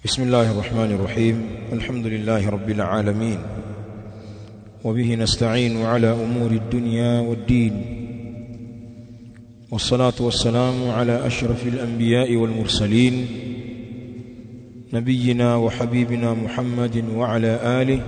بسم الله الرحمن الرحيم. الحمد لله رب العالمين، وبه نستعين على أمور الدنيا والدين، والصلاة والسلام على أشرف الأنبياء والمرسلين نبينا وحبيبنا محمد وعلى آله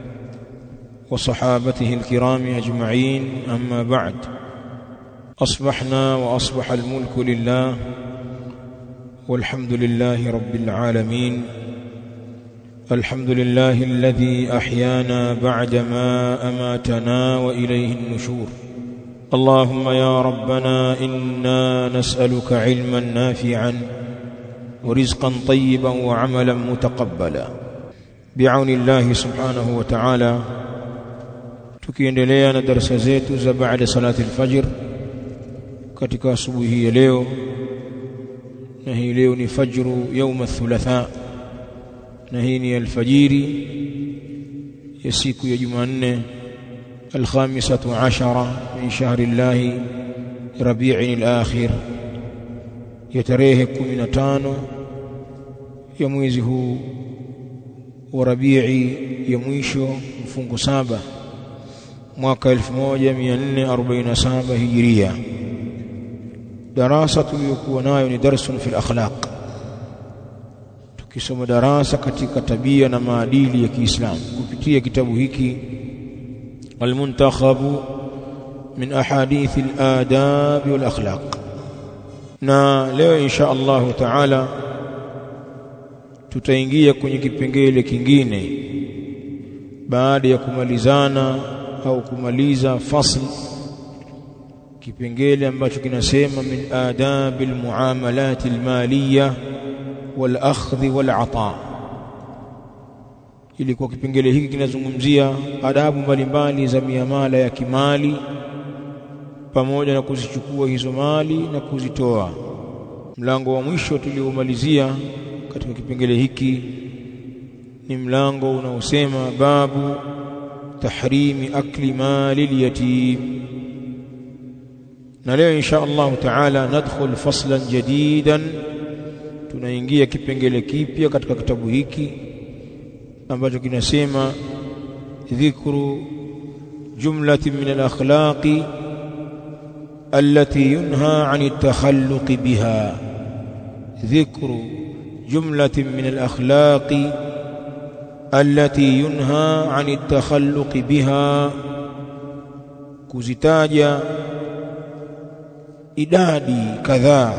وصحابته الكرام أجمعين. أما بعد، أصبحنا وأصبح الملك لله، والحمد لله رب العالمين. الحمد لله الذي أحيانا بعدما أماتنا وإليه النشور. اللهم يا ربنا إنا نسألك علما نافعا ورزقا طيبا وعملا متقبلا بعون الله سبحانه وتعالى. tukiendelea na darasa zetu za baada salati al-fajr katika asubuhi ya leo, na hii leo ni fajru يوم الثلاثاء, na hii ni alfajiri ya siku ya Jumanne al-khamisatu ashara min shahri Allah Rabi'in al-akhir, ya tarehe 15 ya mwezi huu wa Rabi'i ya mwisho, mfungo 7 mwaka 1447 Hijria. Darasa tuliyokuwa nayo ni darsun fil akhlaq, tukisoma darasa katika tabia na maadili ya Kiislamu kupitia kitabu hiki al-muntakhabu min ahadith al-adab wal akhlaq. Na leo insha Allah taala tutaingia kwenye kipengele kingine baada ya kumalizana au kumaliza fasl, kipengele ambacho kinasema min adabil muamalat almaliyah wal akhdh wal ata. Ilikuwa kipengele hiki kinazungumzia adabu mbalimbali za miamala ya kimali pamoja na kuzichukua hizo mali na kuzitoa. Mlango wa mwisho tuliomalizia katika kipengele hiki ni mlango unaosema babu tahrimi akli mali al-yatim. Na leo insha Allah taala nadkhul faslan jadidan, tunaingia kipengele kipya katika kitabu hiki ambacho kinasema dhikru jumlatin min al-akhlaqi allati yunha 'ani at-takhalluq biha. dhikru jumlatin min al-akhlaqi allati yunha 'ani at-takhalluq biha, kuzitaja idadi kadhaa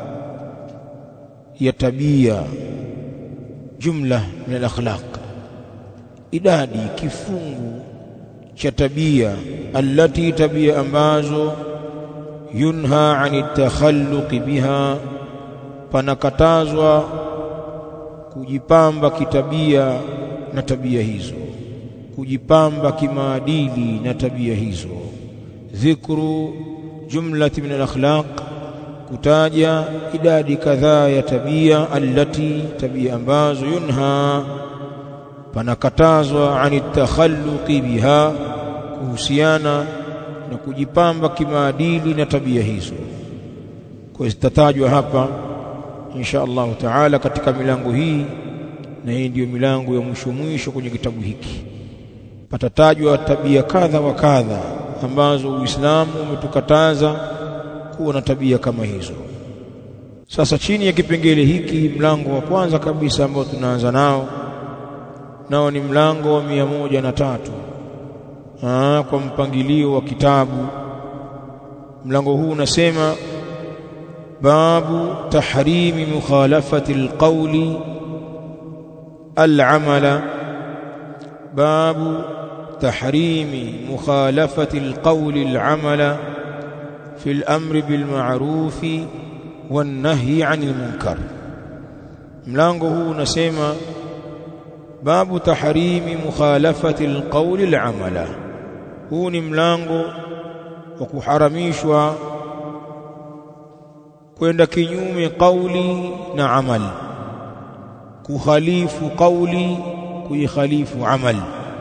ya tabia, jumla min al-akhlaq, idadi kifungu cha tabia, allati tabia ambazo yunha 'ani at-takhalluq biha, panakatazwa kujipamba kitabia na tabia hizo, kujipamba kimaadili na tabia hizo. Dhikru jumlati min al-akhlaq, kutaja idadi kadhaa ya tabia, allati tabia ambazo yunha panakatazwa 'ani at-takhalluqi biha, kuhusiana na kujipamba kimaadili na tabia hizo. Kwa zitatajwa hapa insha Allah taala katika milango hii, na hii ndio milango ya mwisho kwenye kitabu hiki. Patatajwa tabia kadha wa kadha ambazo Uislamu umetukataza kuwa na tabia kama hizo. Sasa chini ya kipengele hiki, mlango wa kwanza kabisa ambao tunaanza nao ni mlango wa 103 kwa mpangilio wa kitabu. Mlango huu unasema babu tahrimi mukhalafati alqawli al'amala. babu tahrimi mukhalafati alqawli al'amala fi al-amri bil ma'ruf wan nahyi 'anil munkar. mlango huu unasema babu tahrimi mukhalafati alqawli al'amala. huu ni mlango wa kuharamishwa kwenda kinyume kauli na amali, kukhalifu kauli, kuikhalifu amali.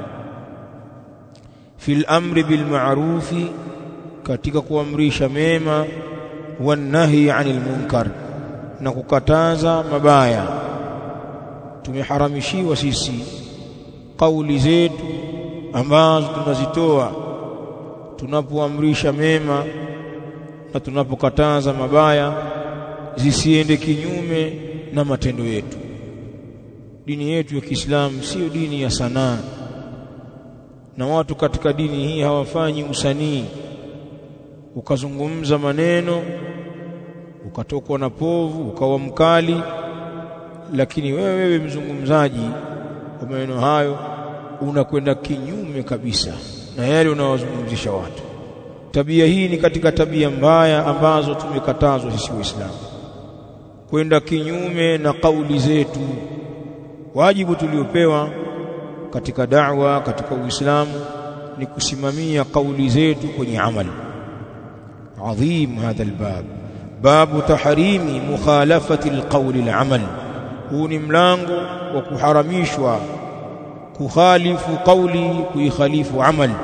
fil amri bil ma'ruf, katika kuamrisha mema, wan nahyi 'anil munkar, na kukataza mabaya. tumeharamishiwa sisi kauli zetu ambazo tunazitoa tunapoamrisha mema na tunapokataza mabaya zisiende kinyume na matendo yetu. Dini yetu ya Kiislamu sio dini ya sanaa, na watu katika dini hii hawafanyi usanii, ukazungumza maneno ukatokwa na povu ukawa mkali, lakini wewe mzungumzaji kwa maneno hayo unakwenda kinyume kabisa na yale unawazungumzisha watu. Tabia hii ni katika tabia mbaya ambazo tumekatazwa sisi Waislamu, kwenda kinyume na kauli zetu. Wajibu tuliopewa katika da'wa, katika Uislamu, ni kusimamia kauli zetu kwenye amali. Adhim hadha albab, babu tahrimi mukhalafati alqawli alamal. Huu ni mlango wa kuharamishwa kukhalifu kauli, kuikhalifu amali,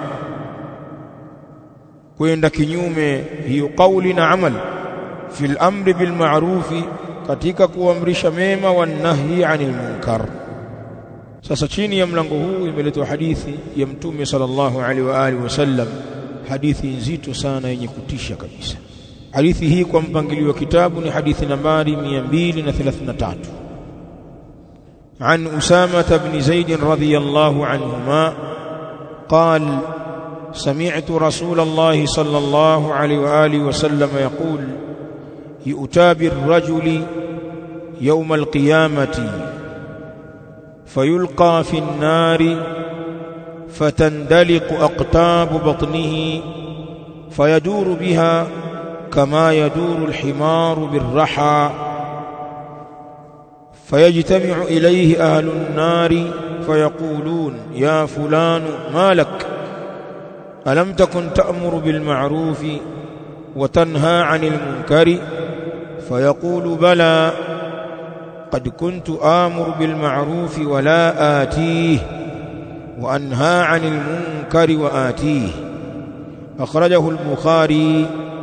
kwenda kinyume hiyo kauli na amali. Fil amri bil ma'rufi, katika kuamrisha mema, wa nahyi 'anil munkar. Sasa chini ya mlango huu imeletwa hadithi ya Mtume sallallahu alaihi wa alihi wasallam, hadithi nzito sana yenye kutisha kabisa. Hadithi hii kwa mpangilio wa kitabu ni hadithi nambari 233. عن أسامة بن زيد رضي الله عنهما قال: سمعت رسول الله صلى الله عليه وآله وسلم يقول: يؤتى بالرجل يوم القيامة فيلقى في النار فتندلق أقطاب بطنه فيدور بها كما يدور الحمار بالرحى، فيجتمع إليه أهل النار فيقولون: يا فلان ما لك؟ ألم تكن تأمر بالمعروف وتنهى عن المنكر؟ فيقول: بلى، قد كنت آمر بالمعروف ولا آتيه، وأنهى عن المنكر وآتيه. أخرجه البخاري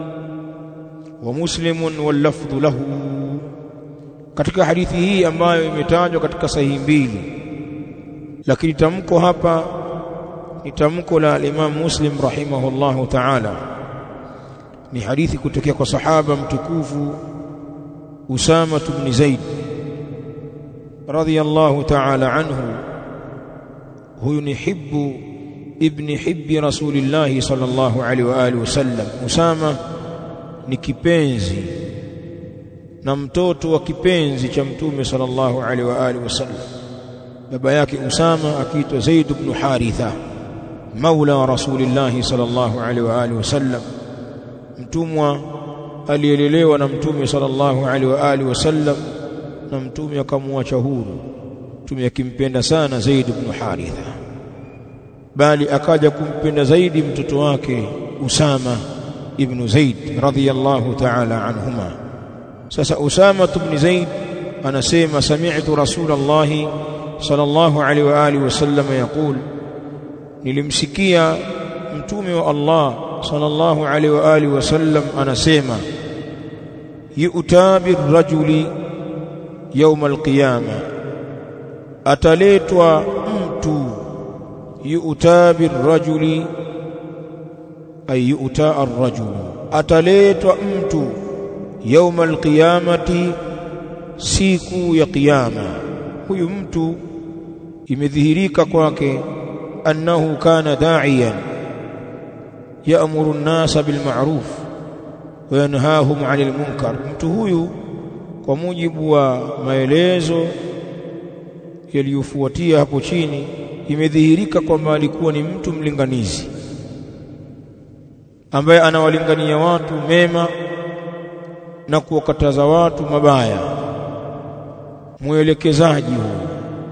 ومسلم واللفظ له. Katika hadithi hii ambayo imetajwa katika sahihi mbili, lakini tamko hapa ni tamko la Imam Muslim rahimahullahu ta'ala, ni hadithi kutokea kwa sahaba mtukufu Usama ibn Zaid radhiyallahu ta'ala anhu. Huyu ni ibn hibbi Rasulillah sallallahu alaihi wa alihi wasallam. Usama ni kipenzi na mtoto wa kipenzi cha Mtume sallallahu alaihi wa alihi wasallam. Baba yake Usama akiitwa Zaid ibn Haritha, maula Rasulillah sallallahu alaihi wa alihi wasallam, mtumwa aliyelelewa na Mtume sallallahu alaihi wa alihi wasallam, na Mtume akamwacha huru. Mtume akimpenda sana Zaid ibn Haritha, bali akaja kumpenda zaidi mtoto wake Usama ibn Zaid radhiyallahu ta'ala anhuma. Sasa Usama ibn Zaid anasema: sami'tu Rasulullah sallallahu alaihi wa alihi wasallam yaqul, nilimsikia mtume wa Allah sallallahu alaihi wa alihi wasallam anasema: yu'ta birrajuli يوم القيامة, ataletwa mtu, yu'ta birrajuli ay yu'ta arrajul, ataletwa mtu يوم القيامة, siku ya kiyama. Huyu mtu imedhihirika kwake annahu kana da'iyan ya'muru an-nasa bil ma'ruf wa yanhahum 'anil munkar. Mtu huyu kwa mujibu wa maelezo yaliyofuatia hapo chini, imedhihirika kwamba alikuwa ni mtu mlinganizi ambaye anawalingania watu mema na kuwakataza watu mabaya, mwelekezaji huyo.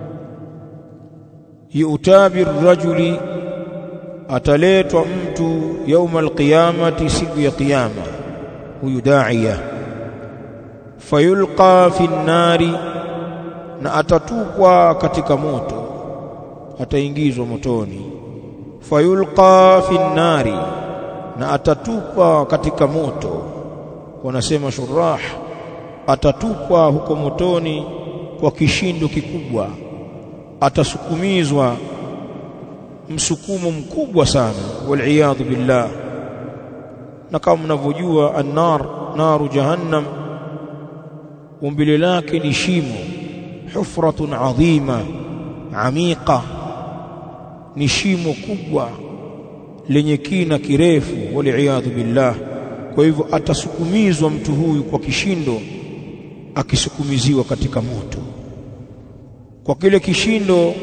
Yu'tabir rajuli, ataletwa mtu يوم القيامة, siku ya kiyama, huyu da'iya. Fayulqa fi nnari, na atatupwa katika moto, ataingizwa motoni. Fayulqa fi nnari, na atatupwa katika moto. Wanasema shurah, atatupwa huko motoni kwa kishindo kikubwa, atasukumizwa msukumo mkubwa sana, wal'iyadhu billah. Na kama mnavyojua an-nar, naru jahannam, umbile lake ni shimo, hufratun adhima amiqa, ni shimo kubwa lenye kina kirefu, wal'iyadhu billah. Kwa hivyo atasukumizwa mtu huyu kwa kishindo, akisukumiziwa katika moto kwa kile kishindo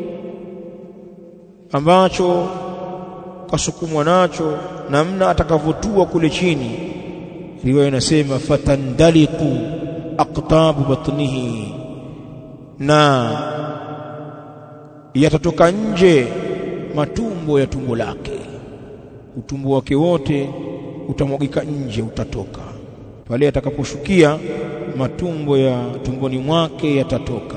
ambacho kasukumwa nacho, namna atakavotua kule chini. Riwaya inasema fatandaliqu aqtabu batnihi, na yatatoka nje matumbo ya tumbo lake, utumbo wake wote utamwagika nje, utatoka pale atakaposhukia, matumbo ya tumboni mwake yatatoka.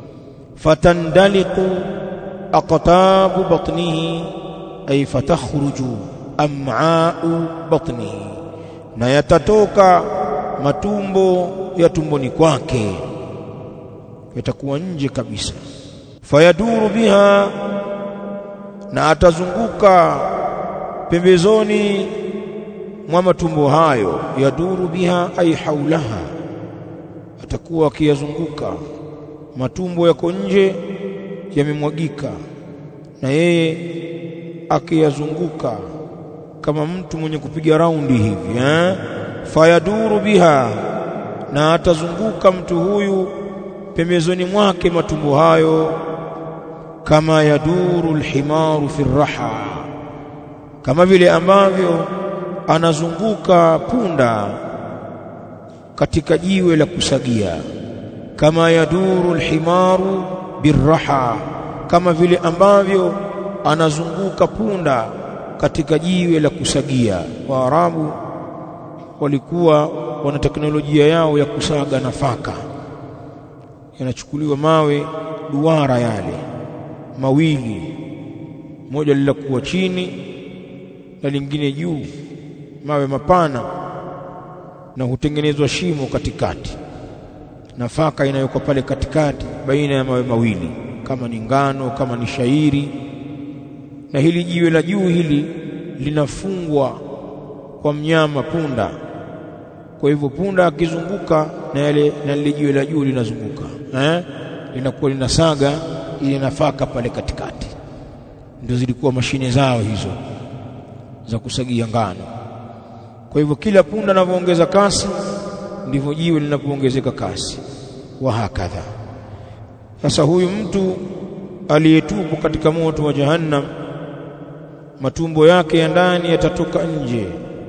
Fatandaliqu aqtabu batnihi ay fatakhruju am'a'u batnihi, na yatatoka matumbo ya tumboni kwake, yatakuwa nje kabisa. Fayaduru biha, na atazunguka pembezoni mwa matumbo hayo. Yaduru biha ay haulaha, atakuwa akiyazunguka. Matumbo yako nje yamemwagika, na yeye akiyazunguka kama mtu mwenye kupiga raundi hivi, fayaduru biha, na atazunguka mtu huyu pembezoni mwake matumbo hayo, kama yaduru alhimaru fi raha, kama vile ambavyo anazunguka punda katika jiwe la kusagia. Kama yaduru alhimaru birraha, kama vile ambavyo anazunguka punda katika jiwe la kusagia. Waarabu walikuwa wana teknolojia yao ya kusaga nafaka. Yanachukuliwa mawe duara yale mawili, moja lilakuwa chini na lingine juu, mawe mapana, na hutengenezwa shimo katikati. Nafaka inayoko pale katikati baina ya mawe mawili, kama ni ngano, kama ni shairi. Na hili jiwe la juu hili linafungwa kwa mnyama punda. Kwa hivyo punda akizunguka na lile jiwe la juu linazunguka, linakuwa linasaga ile nafaka pale katikati. Ndio zilikuwa mashine zao hizo za kusagia ngano. Kwa hivyo kila punda anavyoongeza kasi, ndivyo jiwe linapoongezeka kasi, wa hakadha. Sasa huyu mtu aliyetupo katika moto wa jahannam, matumbo yake ya ndani yatatoka nje,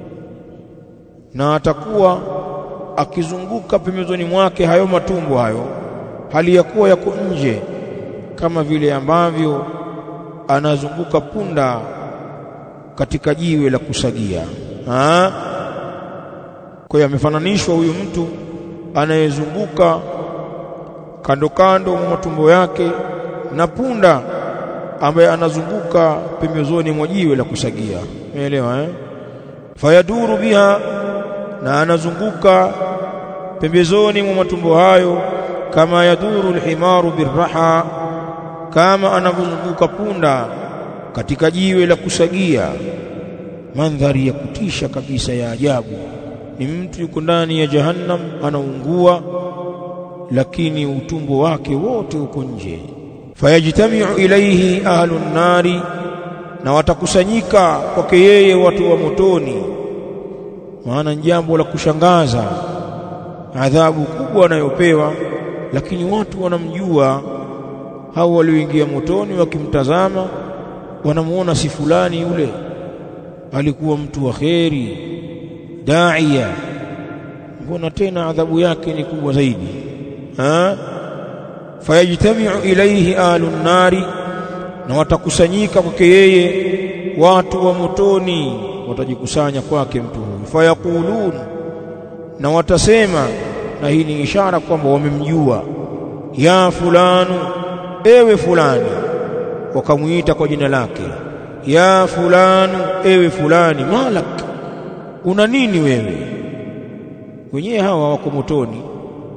na atakuwa akizunguka pembezoni mwake hayo matumbo hayo, hali ya kuwa yako nje, kama vile ambavyo anazunguka punda katika jiwe la kusagia. Kwa hiyo amefananishwa huyu mtu anayezunguka kando kando mwa matumbo yake na punda ambaye anazunguka pembezoni mwa jiwe la kusagia. Umeelewa? Fayaduru biha, na anazunguka pembezoni mwa matumbo hayo, kama yaduru alhimaru birraha, kama anavyozunguka punda katika jiwe la kusagia. Mandhari ya kutisha kabisa, ya ajabu. Ni mtu yuko ndani ya jahannam anaungua, lakini utumbo wake wote uko nje. Fayajtami'u ilayhi ahlun nari, na watakusanyika kwake yeye watu wa motoni. Maana jambo la kushangaza, adhabu kubwa anayopewa, lakini watu wanamjua. Hao walioingia motoni wakimtazama wanamuona si fulani yule, alikuwa mtu wa kheri, daia, mbona tena adhabu yake ni kubwa zaidi? Fayajtami'u ilayhi ahlun nari, na watakusanyika kwake yeye watu wa motoni, watajikusanya kwake mtu huyu. Fayaqulun, na watasema, na hii ni ishara kwamba wamemjua, ya fulanu, ewe fulani. Wakamuita kwa jina lake, ya fulanu, ewe fulani, malak, una nini wewe? Wenyewe hawa wako motoni,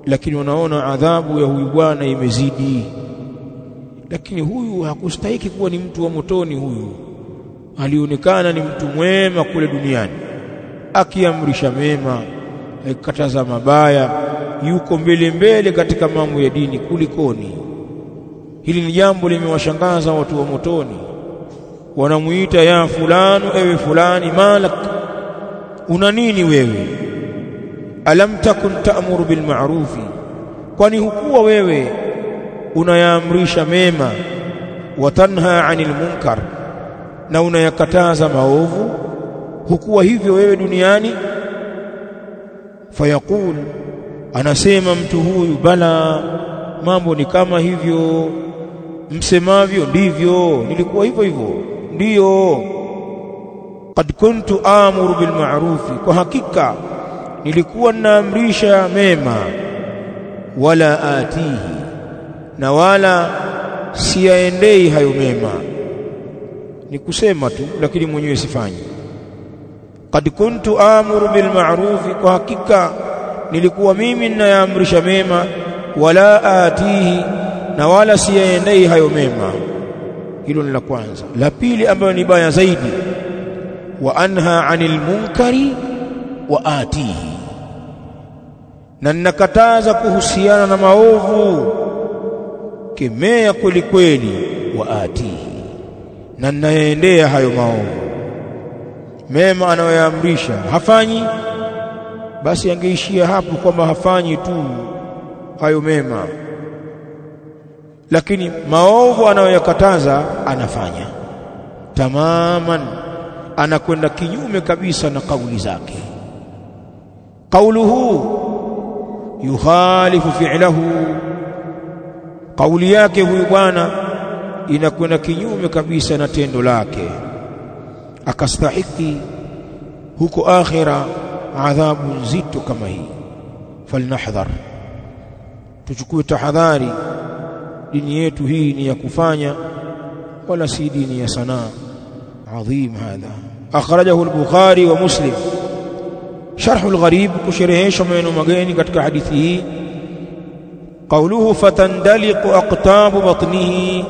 lakini wanaona adhabu ya huyu bwana imezidi. Lakini huyu hakustahiki kuwa ni mtu wa motoni. Huyu alionekana ni mtu mwema kule duniani, akiamrisha mema, akikataza mabaya, yuko mbele katika mambo ya dini kulikoni. Hili ni jambo limewashangaza watu wa motoni. Wanamuita ya fulani, ewe fulani, malak, una nini wewe? Alam takun ta'muru bil ma'rufi, kwani hukuwa wewe unayaamrisha mema, wa tanha 'anil munkar, na unayakataza maovu? Hukuwa hivyo wewe duniani? Fayaqul, anasema mtu huyu, bala, mambo ni kama hivyo msemavyo, ndivyo nilikuwa hivyo, ndiyo. Qad kuntu amuru bil ma'rufi, kwa hakika nilikuwa naamrisha mema, wala atihi, na wala siyaendei hayo mema. Ni kusema tu, lakini mwenyewe sifanyi. Qad kuntu amuru bil ma'rufi, kwa hakika nilikuwa mimi ninaamrisha mema, wala atihi, na wala siyaendei hayo mema. Hilo ni la kwanza. La pili ambayo ni baya zaidi, wa anha 'anil munkari wa atihi, na ninakataza kuhusiana na maovu, kemea kweli kweli, wa atihi, na ninaendea hayo maovu. Mema anayoyaamrisha hafanyi, basi angeishia hapo kwamba hafanyi tu hayo mema, lakini maovu anayoyakataza anafanya tamaman, anakwenda kinyume kabisa na kauli zake. Qauluhu yukhalifu fi'lahu, kauli yake huyu bwana inakwenda kinyume kabisa na tendo lake, akastahiki huko akhira adhabu nzito kama hii. Falnahdhar, tuchukue tahadhari. Dini yetu hii ni ya kufanya, wala si dini ya sanaa. Adhim hadha. Akhrajahu al-Bukhari wa Muslim. Sharh al-Gharib, kusherehesha maneno mageni katika hadithi hii. Qawluhu fatandaliqu aqtabu batnihi,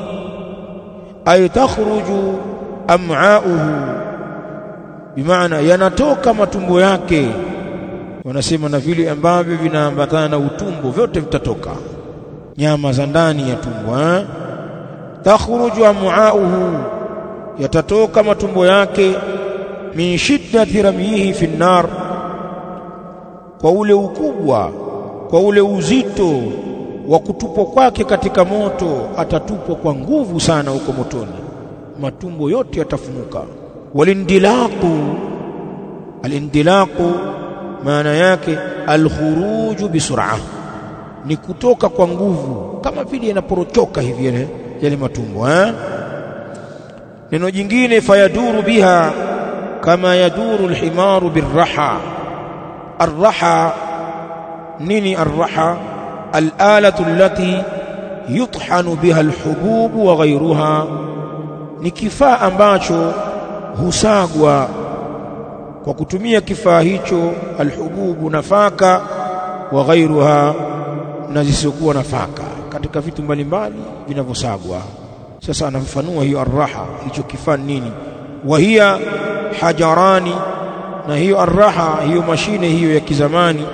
ay takhruju am'a'uhu, bimaana yanatoka matumbo yake. Wanasema na vile ambavyo vinaambatana na utumbo vyote vitatoka, nyama za ndani ya tumbo. Takhruju am'a'uhu, yatatoka matumbo yake. Min shiddati ramyihi fi an-nar, kwa ule ukubwa, kwa ule uzito wa kutupwa kwake katika moto, atatupwa kwa nguvu sana huko motoni, matumbo yote yatafunuka. Walindilaqu, alindilaqu maana yake alkhuruju bisur'a, ni kutoka kwa nguvu, kama vile yanaporochoka hivi yale matumbo. Neno jingine, fayaduru biha kama yaduru alhimaru birraha. Arraha, nini arraha? Al-alatu allati yuthanu biha alhububu wa ghayruha, ni kifaa ambacho husagwa kwa kutumia kifaa hicho alhububu, nafaka, wa ghayruha, na zisizokuwa nafaka, katika vitu mbalimbali vinavyosagwa. Sasa anafafanua hiyo arraha, hicho kifaa nini? Wa hiya hajarani, na hiyo arraha, hiyo mashine hiyo ya kizamani,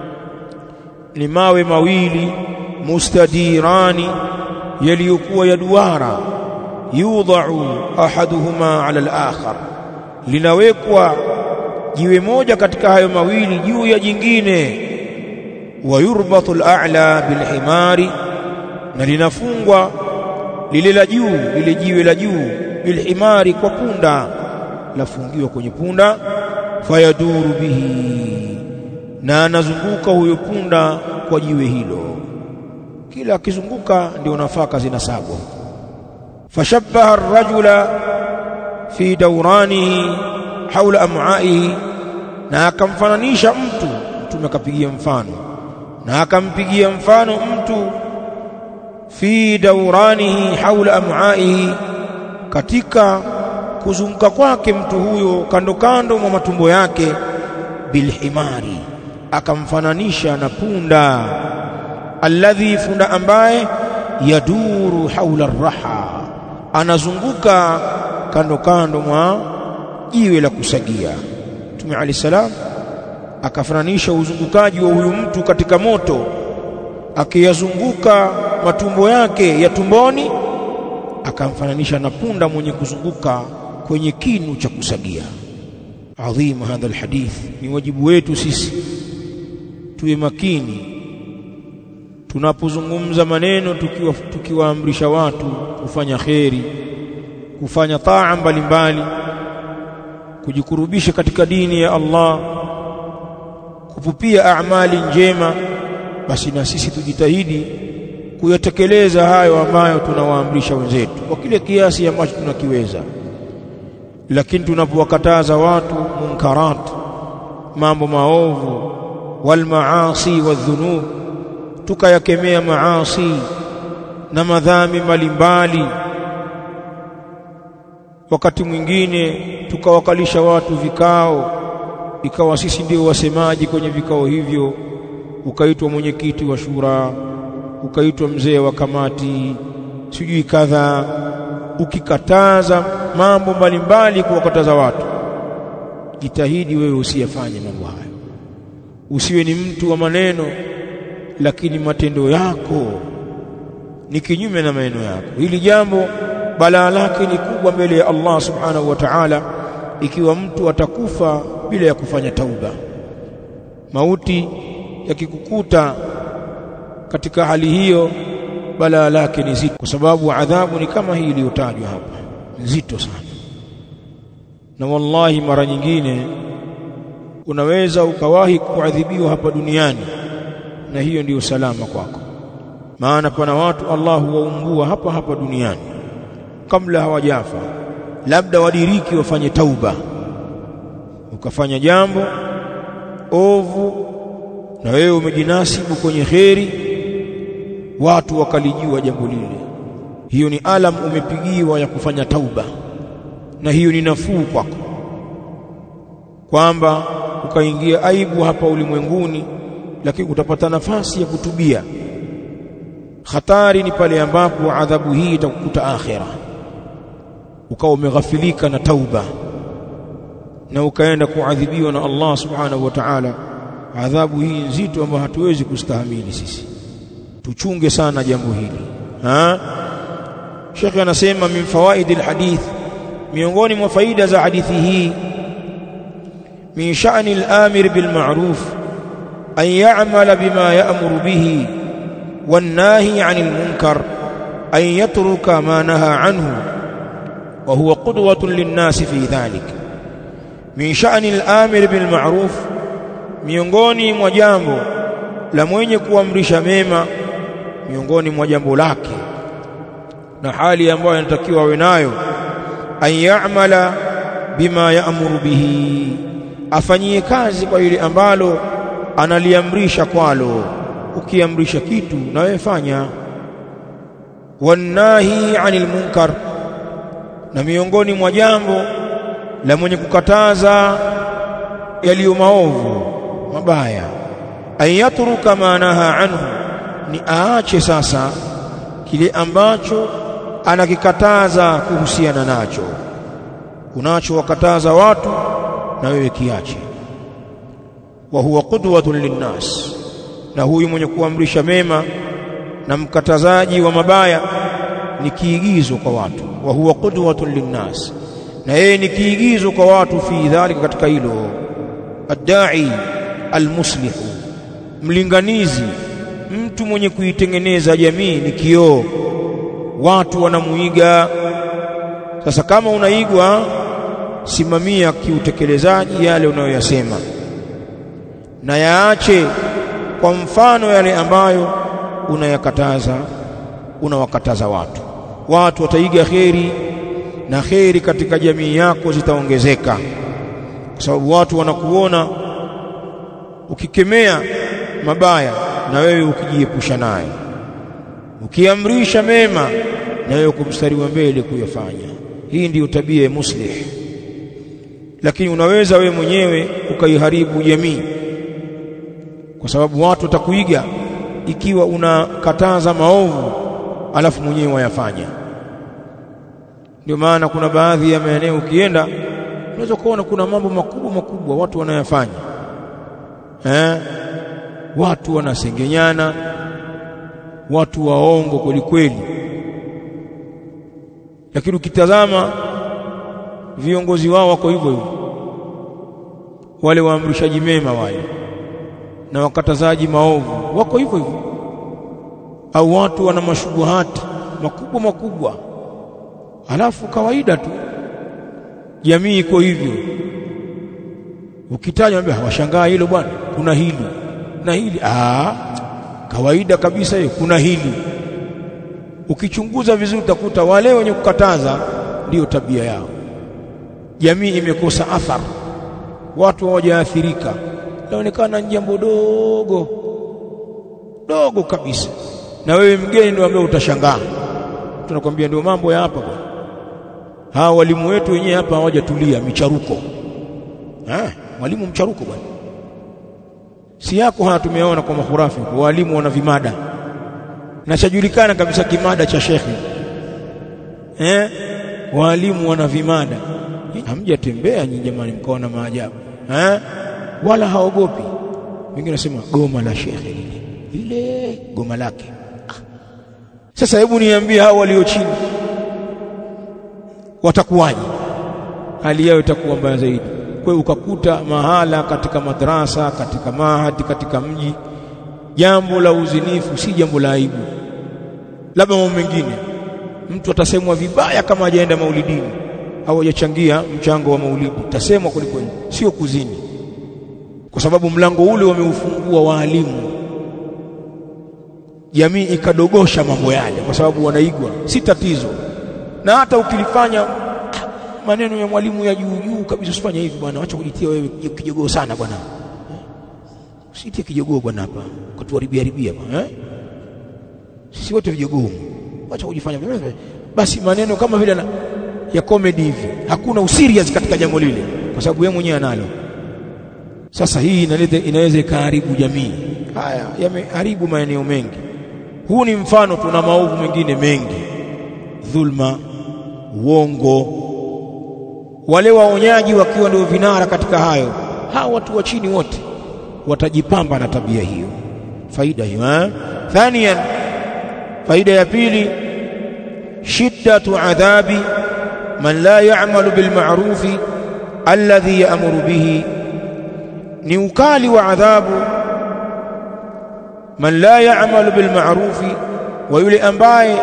ni mawe mawili, mustadirani, yaliyokuwa ya duara. Yudha'u ahaduhuma 'ala al-akhar, linawekwa jiwe moja katika hayo mawili juu ya jingine. Wa yurbatu al-a'la bilhimari, na linafungwa lile la juu, lile jiwe la juu, bilhimari, kwa punda, lafungiwa kwenye punda. Fayaduru bihi, na anazunguka huyo punda kwa jiwe hilo, kila akizunguka ndio nafaka zinasagwa. Fashabbaha ar-rajula fi dawranihi hawla am'aihi, na akamfananisha mtu, Mtume akapigia mfano, na akampigia mfano mtu, fi dawranihi hawla am'aihi, katika kuzunguka kwake mtu huyo kando kando mwa matumbo yake. Bilhimari, akamfananisha na punda. alladhi, funda ambaye yaduru haula raha, anazunguka kando kando mwa jiwe la kusagia. Mtume alayhi salam akafananisha uzungukaji wa huyu mtu katika moto, akiyazunguka matumbo yake ya tumboni, akamfananisha na punda mwenye kuzunguka kwenye kinu cha kusagia. Adhim hadha alhadith. Ni wajibu wetu sisi tuwe makini tunapozungumza maneno, tukiwaamrisha watu kufanya kheri, kufanya taa mbalimbali, kujikurubisha katika dini ya Allah, kupupia amali njema. Basi na sisi tujitahidi kuyatekeleza hayo ambayo tunawaamrisha wenzetu kwa kile kiasi ambacho tunakiweza. Lakini tunapowakataza watu munkarat, mambo maovu, wal maasi wadhunub, tukayakemea maasi na madhambi mbalimbali, wakati mwingine tukawakalisha watu vikao, ikawa sisi ndio wasemaji kwenye vikao hivyo, ukaitwa mwenyekiti wa shura, ukaitwa mzee wa kamati, sijui kadha, ukikataza mambo mbalimbali, kuwakataza watu. Jitahidi wewe usiyafanye mambo hayo, usiwe ni mtu wa maneno lakini matendo yako ni kinyume na maneno yako. Hili jambo balaa lake ni kubwa mbele ya Allah subhanahu wa ta'ala, ikiwa mtu atakufa bila ya kufanya tauba. Mauti yakikukuta katika hali hiyo, balaa lake ni zito, kwa sababu adhabu ni kama hii iliyotajwa hapa, nzito sana. Na wallahi mara nyingine unaweza ukawahi kuadhibiwa hapa duniani, na hiyo ndiyo salama kwako. Maana pana watu Allah huwaumbua hapa hapa duniani kabla hawajafa, labda wadiriki wafanye tauba. Ukafanya jambo ovu na wewe umejinasibu kwenye kheri, watu wakalijua jambo lile, hiyo ni alam umepigiwa ya kufanya tauba, na hiyo ni nafuu kwako, kwamba ukaingia aibu hapa ulimwenguni, lakini utapata nafasi ya kutubia. Hatari ni pale ambapo adhabu hii itakukuta akhira, ukawa umeghafilika na tauba na ukaenda kuadhibiwa na Allah subhanahu wa ta'ala, adhabu hii nzito ambayo hatuwezi kustahimili sisi. Tuchunge sana jambo hili. Sheikh anasema min fawaidil hadith, miongoni mwa faida za hadithi hii, min sha'ni al-amir bil ma'ruf an ya'mala bima ya'muru bihi wan nahi 'anil munkar an yatruka ma naha anhu wa huwa qudwatun lin-nas fi dhalik. Min sha'ni al-amir bil ma'ruf, miongoni mwa jambo la mwenye kuamrisha mema, miongoni mwa jambo lake na hali ambayo anatakiwa awe nayo, an ya'mala bima ya'muru bihi, afanyie kazi kwa ile ambalo analiamrisha kwalo. Ukiamrisha kitu na wewe fanya. Wanahi 'anil munkar, na miongoni mwa jambo la mwenye kukataza yaliyo maovu mabaya, ayatruka ma naha anhu, ni aache sasa kile ambacho anakikataza kuhusiana nacho. Unacho wakataza watu na wewe kiache. Wa huwa qudwatun linnas, na huyu mwenye kuamrisha mema na mkatazaji wa mabaya ni kiigizo kwa watu. Wa huwa qudwatun linnas, na yeye ni kiigizo kwa watu fi dhalika, katika hilo. Ad-da'i al-muslih, mlinganizi, mtu mwenye kuitengeneza jamii ni kioo, watu wanamuiga. Sasa kama unaigwa, simamia kiutekelezaji yale unayoyasema, na yaache kwa mfano yale ambayo unayakataza, unawakataza watu. Watu wataiga kheri, na kheri katika jamii yako zitaongezeka, kwa sababu watu wanakuona ukikemea mabaya na wewe ukijiepusha nayo, ukiamrisha mema na wewe kumstari wa mbele kuyafanya. Hii ndiyo tabia ya muslih. Lakini unaweza wewe mwenyewe ukaiharibu jamii, kwa sababu watu watakuiga ikiwa unakataza maovu alafu mwenyewe wayafanya. Ndio maana kuna baadhi ya maeneo ukienda unaweza kuona kuna mambo makubwa watu wanayafanya. Watu wanasengenyana, watu waongo kweli. Lakini ukitazama viongozi wao wako hivyo, wale waamrishaji mema wale na wakatazaji maovu wako hivyo. Au watu wana mashubuhati makubwa, alafu kawaida tu jamii iko hivyo. Ukitaja ambia hawashangaa hilo bwana, kuna hili na hili. Kawaida kabisa hiyo, kuna hili. Ukichunguza vizuri utakuta wale wenye kukataza ndio tabia yao. Jamii imekosa athari, watu hawajaathirika. Inaonekana jambo dogo kabisa, na wewe mgeni ndio ambaye utashangaa. Tunakwambia ndio mambo ya hapa bwana. Hawa walimu wetu wenyewe hapa hawajatulia, micharuko. Walimu mcharuko bwana. Si yako haya tumeona kwa mahurafi, walimu wana vimada. Na chajulikana kabisa kimada cha shekhi. Walimu wana vimada. Hamjatembea nyinyi jamani mkaona maajabu. Wala haogopi. Wengine nasema goma la shekhi ile goma lake. Sasa hebu niambie hao walio chini watakuwaje? Hali yao itakuwa mbaya zaidi. Kwa hiyo ukakuta mahala katika madrasa, katika mahadi, katika mji, jambo la uzinifu si jambo la aibu. Labda mambo mengine mtu atasemwa vibaya kama hajaenda maulidini au hajachangia mchango wa maulidi, tasemwa kuliko sio kuzini, kwa sababu mlango ule wameufungua waalimu. Jamii ikadogosha mambo yale kwa sababu wanaigwa, si tatizo. Na hata ukilifanya maneno ya mwalimu ya juu kabisa, usifanye hivi bwana, acha kujitia wewe kijogoo sana bwana. Usitie kijogoo bwana hapa, kutuharibia bwana. Sisi wote vijogoo. Acha kujifanya basi maneno kama vile ya comedy hivi. Hakuna userious katika jambo lile kwa sababu yeye mwenyewe analo. Sasa hii inaweza ikaharibu jamii. Haya yameharibu maeneo mengi. Huu ni mfano, tuna maovu mengine mengi. Dhulma, uongo. Wale waonyaji wakiwa ndio vinara katika hayo, hao watu wa chini wote watajipamba na tabia hiyo. Faida hiyo. Thaniyan, faida ya pili, shiddatu adhabi man la ya'malu bil ma'rufi alladhi ya'muru bihi, ni ukali wa adhabu man la ya'malu bil ma'rufi, wa yule ambaye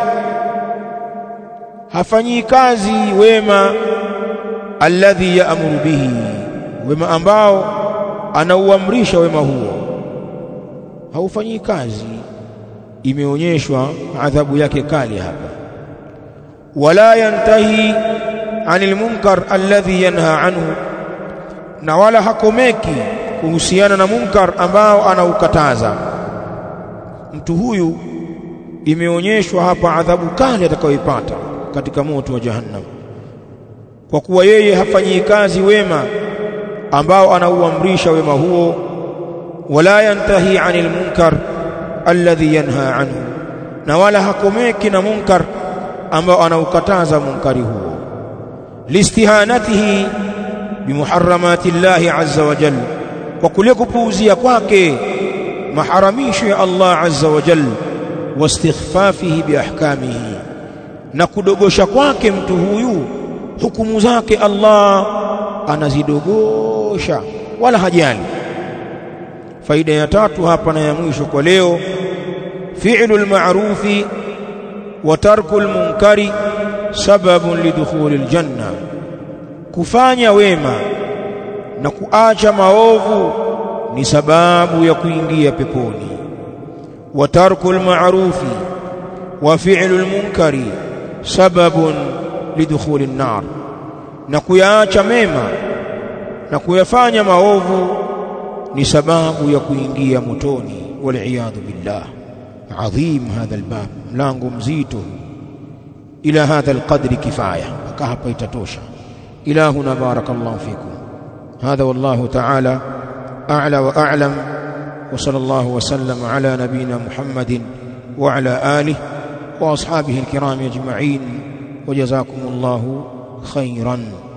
hafanyi kazi wema, alladhi ya'muru bihi, wema ambao anauamrisha wema huo haufanyi kazi. Imeonyeshwa adhabu yake kali hapa. Wala yantahi anil munkar alladhi yanha anhu, na wala hakomeki kuhusiana na munkar ambao anaukataza. Mtu huyu imeonyeshwa hapa adhabu kali atakayoipata katika moto wa jahannam, kwa kuwa yeye hafanyi kazi wema ambao anauamrisha wema huo. Wala yantahi anil munkar alladhi yanha anhu, na wala hakomeki na munkar ambao anaukataza munkari huo. Listihanatihi bimuharramati llahi azza wa jalla, kwa kule kupuuzia kwake maharamisho ya Allah azza wa jalla. Wastighfafihi biahkamihi, na kudogosha kwake mtu huyu hukumu zake Allah anazidogosha wala hajali. Faida ya tatu hapa na ya mwisho kwa leo, fi'lul ma'rufi wa tarkul munkari sababun lidukhulil janna, kufanya wema na kuacha maovu ni sababu ya kuingia peponi. Wa tarkul ma'rufi wa fi'lul munkari sababun lidukhulin nar, na kuyaacha mema na kuyafanya maovu ni sababu ya kuingia motoni. Wal'iyadhu billah. Adhim hadha albab, mlango mzito. Ila hadha alqadri kifaya, hapa itatosha. Ilahuna barakallahu fikum. Hadha wallahu ta'ala a'la wa a'lam. وصلى الله وسلم على نبينا محمد وعلى آله وأصحابه الكرام أجمعين، وجزاكم الله خيرا.